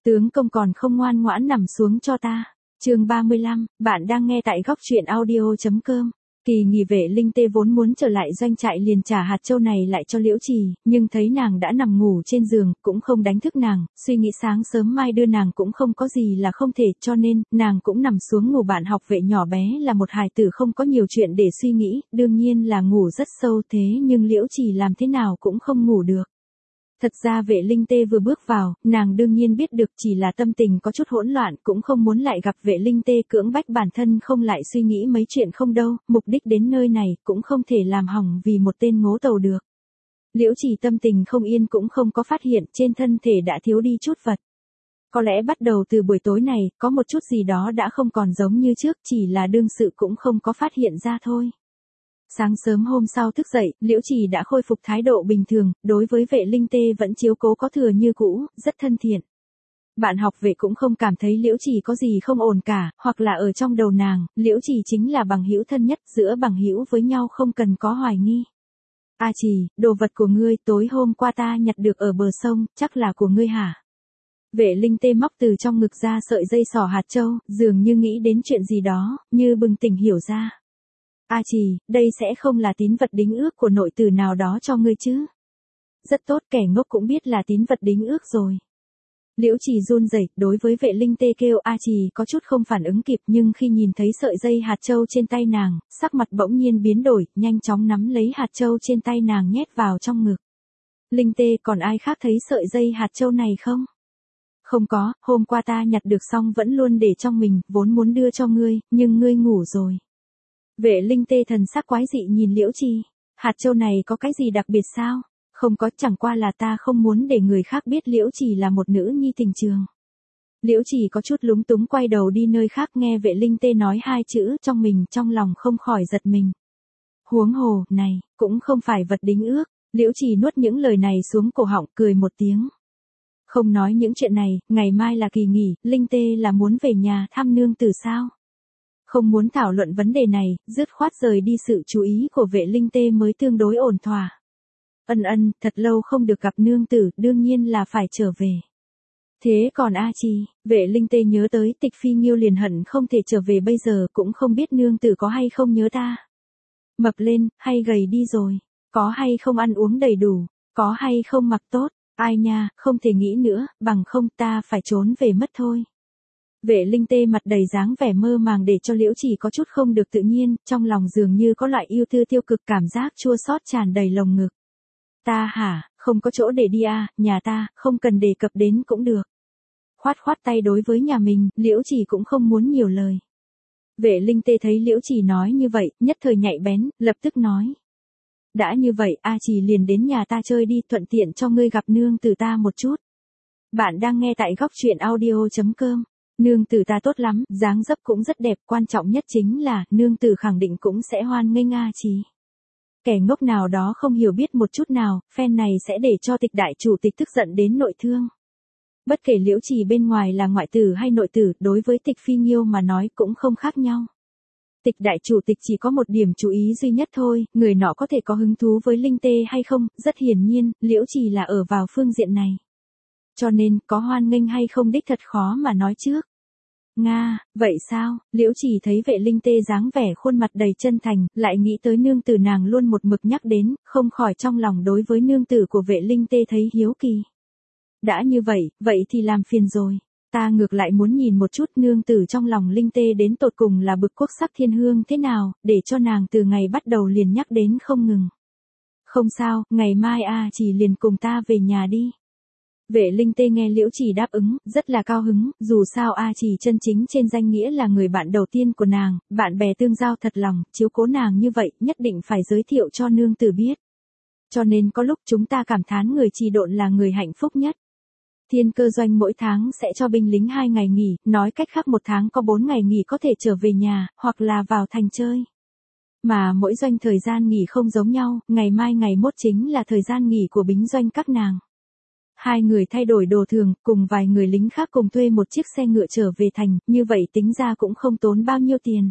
Tướng công còn không ngoan ngoãn nằm xuống cho ta. Chương 35, bạn đang nghe tại góc truyện audio.com. Kỳ nghỉ vệ Linh Tê vốn muốn trở lại doanh trại liền trả hạt châu này lại cho Liễu Trì, nhưng thấy nàng đã nằm ngủ trên giường, cũng không đánh thức nàng, suy nghĩ sáng sớm mai đưa nàng cũng không có gì là không thể, cho nên, nàng cũng nằm xuống ngủ. Bạn học vệ nhỏ bé là một hài tử không có nhiều chuyện để suy nghĩ, đương nhiên là ngủ rất sâu, thế nhưng Liễu Trì làm thế nào cũng không ngủ được. Thật ra vệ Linh Tê vừa bước vào, nàng đương nhiên biết được, chỉ là tâm tình có chút hỗn loạn, cũng không muốn lại gặp vệ Linh Tê, cưỡng bách bản thân không lại suy nghĩ mấy chuyện không đâu, mục đích đến nơi này cũng không thể làm hỏng vì một tên ngố tàu được. Liễu Trì tâm tình không yên cũng không có phát hiện trên thân thể đã thiếu đi chút vật. Có lẽ bắt đầu từ buổi tối này, có một chút gì đó đã không còn giống như trước, chỉ là đương sự cũng không có phát hiện ra thôi. Sáng sớm hôm sau thức dậy, Liễu Trì đã khôi phục thái độ bình thường, đối với vệ Linh Tê vẫn chiếu cố có thừa như cũ, rất thân thiện. Bạn học vệ cũng không cảm thấy Liễu Trì có gì không ổn cả, hoặc là ở trong đầu nàng, Liễu Trì chính là bằng hữu thân nhất, giữa bằng hữu với nhau không cần có hoài nghi. A Trì, đồ vật của ngươi tối hôm qua ta nhặt được ở bờ sông, chắc là của ngươi hả? Vệ Linh Tê móc từ trong ngực ra sợi dây xỏ hạt châu, dường như nghĩ đến chuyện gì đó, như bừng tỉnh hiểu ra. A Trì, đây sẽ không là tín vật đính ước của nội tử nào đó cho ngươi chứ? Rất tốt, kẻ ngốc cũng biết là tín vật đính ước rồi. Liễu Trì run rẩy, đối với vệ Linh Tê kêu A Trì có chút không phản ứng kịp, nhưng khi nhìn thấy sợi dây hạt châu trên tay nàng, sắc mặt bỗng nhiên biến đổi, nhanh chóng nắm lấy hạt châu trên tay nàng nhét vào trong ngực. Linh Tê, còn ai khác thấy sợi dây hạt châu này không? Không có, hôm qua ta nhặt được xong vẫn luôn để trong mình, vốn muốn đưa cho ngươi, nhưng ngươi ngủ rồi. Vệ Linh Tê thần sắc quái dị nhìn Liễu Trì, hạt châu này có cái gì đặc biệt sao? Không có, chẳng qua là ta không muốn để người khác biết Liễu Trì là một nữ nhi tình trường. Liễu Trì có chút lúng túng quay đầu đi nơi khác, nghe vệ Linh Tê nói hai chữ trong mình, trong lòng không khỏi giật mình. Huống hồ, này, cũng không phải vật đính ước. Liễu Trì nuốt những lời này xuống cổ họng, cười một tiếng. Không nói những chuyện này, ngày mai là kỳ nghỉ, Linh Tê là muốn về nhà thăm nương tử sao? Không muốn thảo luận vấn đề này, dứt khoát rời đi sự chú ý của vệ Linh Tê mới tương đối ổn thỏa. Ân, thật lâu không được gặp nương tử, đương nhiên là phải trở về. Thế còn A Trì, vệ Linh Tê nhớ tới Tịch Phi Nghiêu liền hận không thể trở về bây giờ, cũng không biết nương tử có hay không nhớ ta. Mập lên, hay gầy đi rồi, có hay không ăn uống đầy đủ, có hay không mặc tốt, ai nha, không thể nghĩ nữa, bằng không ta phải trốn về mất thôi. Vệ Linh Tê mặt đầy dáng vẻ mơ màng để cho Liễu Trì có chút không được tự nhiên, trong lòng dường như có loại yêu tư tiêu cực, cảm giác chua xót tràn đầy lồng ngực. Ta hả, không có chỗ để đi à, nhà ta, không cần đề cập đến cũng được. Khoát khoát tay đối với nhà mình, Liễu Trì cũng không muốn nhiều lời. Vệ Linh Tê thấy Liễu Trì nói như vậy, nhất thời nhạy bén, lập tức nói. Đã như vậy, A Trì liền đến nhà ta chơi đi, thuận tiện cho ngươi gặp nương tử ta một chút. Bạn đang nghe tại góc truyện audio.com. Nương tử ta tốt lắm, dáng dấp cũng rất đẹp, quan trọng nhất chính là, nương tử khẳng định cũng sẽ hoan nghênh A Trì. Kẻ ngốc nào đó không hiểu biết một chút nào, phen này sẽ để cho Tịch đại chủ tịch tức giận đến nội thương. Bất kể Liễu Trì bên ngoài là ngoại tử hay nội tử, đối với Tịch Phi Nghiêu mà nói cũng không khác nhau. Tịch đại chủ tịch chỉ có một điểm chú ý duy nhất thôi, người nọ có thể có hứng thú với Linh Tê hay không, rất hiển nhiên, Liễu Trì là ở vào phương diện này. Cho nên, có hoan nghênh hay không đích thật khó mà nói trước. Nga, vậy sao? Liễu Trì thấy vệ Linh Tê dáng vẻ khuôn mặt đầy chân thành, lại nghĩ tới nương tử nàng luôn một mực nhắc đến, không khỏi trong lòng đối với nương tử của vệ Linh Tê thấy hiếu kỳ. Đã như vậy thì làm phiền rồi. Ta ngược lại muốn nhìn một chút nương tử trong lòng Linh Tê đến tột cùng là bực quốc sắc thiên hương thế nào, để cho nàng từ ngày bắt đầu liền nhắc đến không ngừng. Không sao, ngày mai A Trì liền cùng ta về nhà đi. Vệ Linh Tê nghe Liễu Trì đáp ứng, rất là cao hứng, dù sao A Trì chân chính trên danh nghĩa là người bạn đầu tiên của nàng, bạn bè tương giao thật lòng, chiếu cố nàng như vậy, nhất định phải giới thiệu cho nương tử biết. Cho nên có lúc chúng ta cảm thán người Trì Độn là người hạnh phúc nhất. Thiên Cơ Doanh mỗi tháng sẽ cho binh lính 2 ngày nghỉ, nói cách khác một tháng có 4 ngày nghỉ có thể trở về nhà, hoặc là vào thành chơi. Mà mỗi doanh thời gian nghỉ không giống nhau, ngày mai ngày mốt chính là thời gian nghỉ của bính doanh các nàng. 2 người thay đổi đồ thường, cùng vài người lính khác cùng thuê một chiếc xe ngựa trở về thành, như vậy tính ra cũng không tốn bao nhiêu tiền.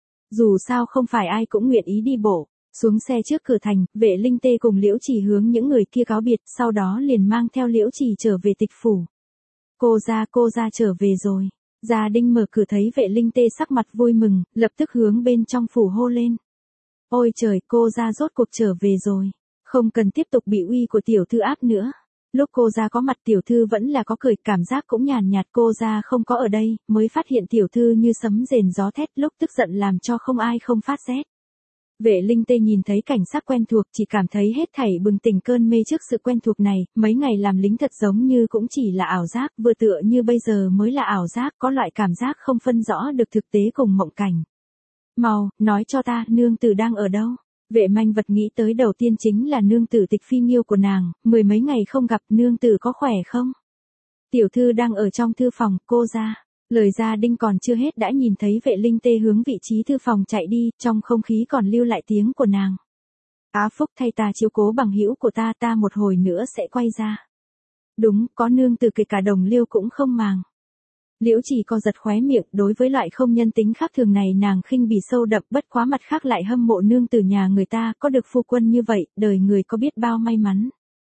Dù sao không phải ai cũng nguyện ý đi bộ. Xuống xe trước cửa thành, vệ Linh Tê cùng Liễu Trì hướng những người kia cáo biệt, sau đó liền mang theo Liễu Trì trở về Tịch phủ. Cô ra trở về rồi. Gia Đinh mở cửa thấy Vệ Linh Tê sắc mặt vui mừng, lập tức hướng bên trong phủ hô lên. Ôi trời, cô ra rốt cuộc trở về rồi. Không cần tiếp tục bị uy của tiểu thư áp nữa. Lúc cô ra có mặt tiểu thư vẫn là có cười, cảm giác cũng nhàn nhạt, cô ra không có ở đây, mới phát hiện tiểu thư như sấm rền gió thét, lúc tức giận làm cho không ai không phát rét. Vệ Linh Tê nhìn thấy cảnh sắc quen thuộc, chỉ cảm thấy hết thảy bừng tỉnh cơn mê trước sự quen thuộc này, mấy ngày làm lính thật giống như cũng chỉ là ảo giác, vừa tựa như bây giờ mới là ảo giác, có loại cảm giác không phân rõ được thực tế cùng mộng cảnh. Mau, nói cho ta, nương tử đang ở đâu? Vệ Manh Vật nghĩ tới đầu tiên chính là nương tử Tịch Phi Nghiêu của nàng, 10 mấy ngày không gặp, nương tử có khỏe không? Tiểu thư đang ở trong thư phòng, cô ra. Lời Gia Đinh còn chưa hết đã nhìn thấy Vệ Linh Tê hướng vị trí thư phòng chạy đi, trong không khí còn lưu lại tiếng của nàng. Á phúc thay ta chiếu cố bằng hữu của ta một hồi nữa sẽ quay ra. Đúng, có nương tử kể cả đồng liêu cũng không màng. Liễu Chỉ co giật khóe miệng, đối với loại không nhân tính khác thường này nàng khinh bỉ sâu đậm, bất quá mặt khác lại hâm mộ nương tử nhà người ta, có được phu quân như vậy, đời người có biết bao may mắn.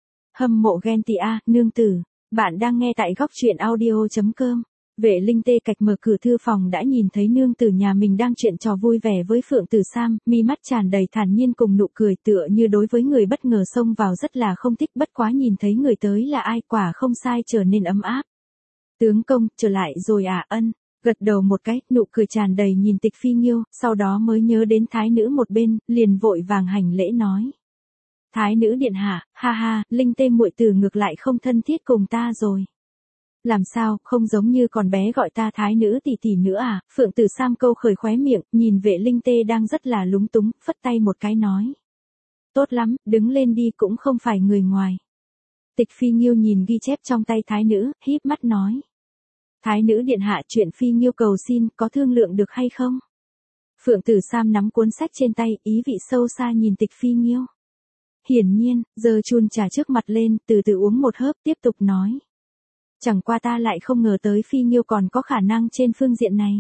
Hâm mộ ghen tị a, nương tử. Bạn đang nghe tại góc truyện audio.com. Vệ Linh Tê cạch mở cửa thư phòng đã nhìn thấy nương tử nhà mình đang chuyện trò vui vẻ với Phượng Tử Sam, mi mắt tràn đầy thản nhiên cùng nụ cười, tựa như đối với người bất ngờ xông vào rất là không thích, bất quá nhìn thấy người tới là ai, quả không sai, trở nên ấm áp. Tướng công, trở lại rồi à? Ân. Gật đầu một cái, nụ cười tràn đầy nhìn Tịch Phi Nghiêu, sau đó mới nhớ đến thái nữ một bên, liền vội vàng hành lễ nói. Thái nữ điện hạ, ha ha, Linh Tê muội tử ngược lại không thân thiết cùng ta rồi. Làm sao, không giống như còn bé gọi ta thái nữ tỷ tỷ nữa à? Phượng Tử Sam câu khởi khóe miệng, nhìn Vệ Linh Tê đang rất là lúng túng, phất tay một cái nói. Tốt lắm, đứng lên đi, cũng không phải người ngoài. Tịch Phi Nghiêu nhìn ghi chép trong tay thái nữ, híp mắt nói. Thái nữ điện hạ, chuyện Phi Nghiêu cầu xin, có thương lượng được hay không? Phượng Tử Sam nắm cuốn sách trên tay, ý vị sâu xa nhìn Tịch Phi Nghiêu. Hiển nhiên, giơ chun trà trước mặt lên, từ từ uống một hớp, tiếp tục nói. Chẳng qua ta lại không ngờ tới Phi Nghiêu còn có khả năng trên phương diện này.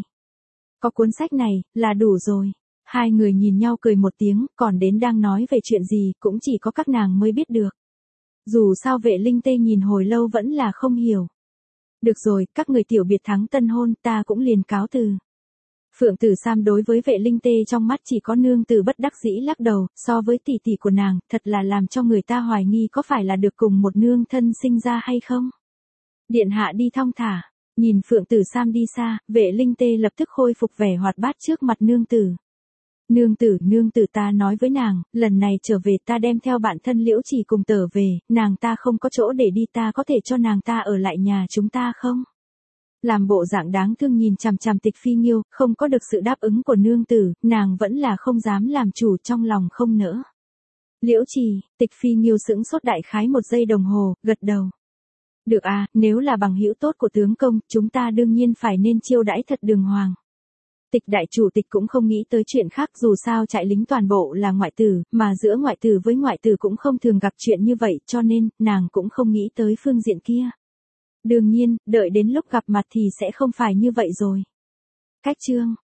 Có cuốn sách này, là đủ rồi. Hai người nhìn nhau cười một tiếng, còn đến đang nói về chuyện gì, cũng chỉ có các nàng mới biết được. Dù sao Vệ Linh Tê nhìn hồi lâu vẫn là không hiểu. Được rồi, các người tiểu biệt thắng tân hôn, ta cũng liền cáo từ. Phượng Tử Sam đối với Vệ Linh Tê trong mắt chỉ có nương tử bất đắc dĩ lắc đầu, so với tỷ tỷ của nàng, thật là làm cho người ta hoài nghi có phải là được cùng một nương thân sinh ra hay không. Điện hạ đi thong thả, nhìn Phượng Tử Sam đi xa, Vệ Linh Tê lập tức khôi phục vẻ hoạt bát trước mặt nương tử. Nương tử ta nói với nàng, lần này trở về ta đem theo bạn thân Liễu Chỉ cùng tở về, nàng ta không có chỗ để đi, ta có thể cho nàng ta ở lại nhà chúng ta không? Làm bộ dạng đáng thương nhìn chằm chằm Tịch Phi Nghiêu, không có được sự đáp ứng của nương tử, nàng vẫn là không dám làm chủ, trong lòng không nỡ. Liễu Chỉ, Tịch Phi Nghiêu sững sốt đại khái 1 giây đồng hồ, gật đầu. Được à, nếu là bằng hữu tốt của tướng công, chúng ta đương nhiên phải nên chiêu đãi thật đường hoàng. Tịch đại chủ tịch cũng không nghĩ tới chuyện khác, dù sao trại lính toàn bộ là ngoại tử, mà giữa ngoại tử với ngoại tử cũng không thường gặp chuyện như vậy, cho nên, nàng cũng không nghĩ tới phương diện kia. Đương nhiên, đợi đến lúc gặp mặt thì sẽ không phải như vậy rồi. Cách chương.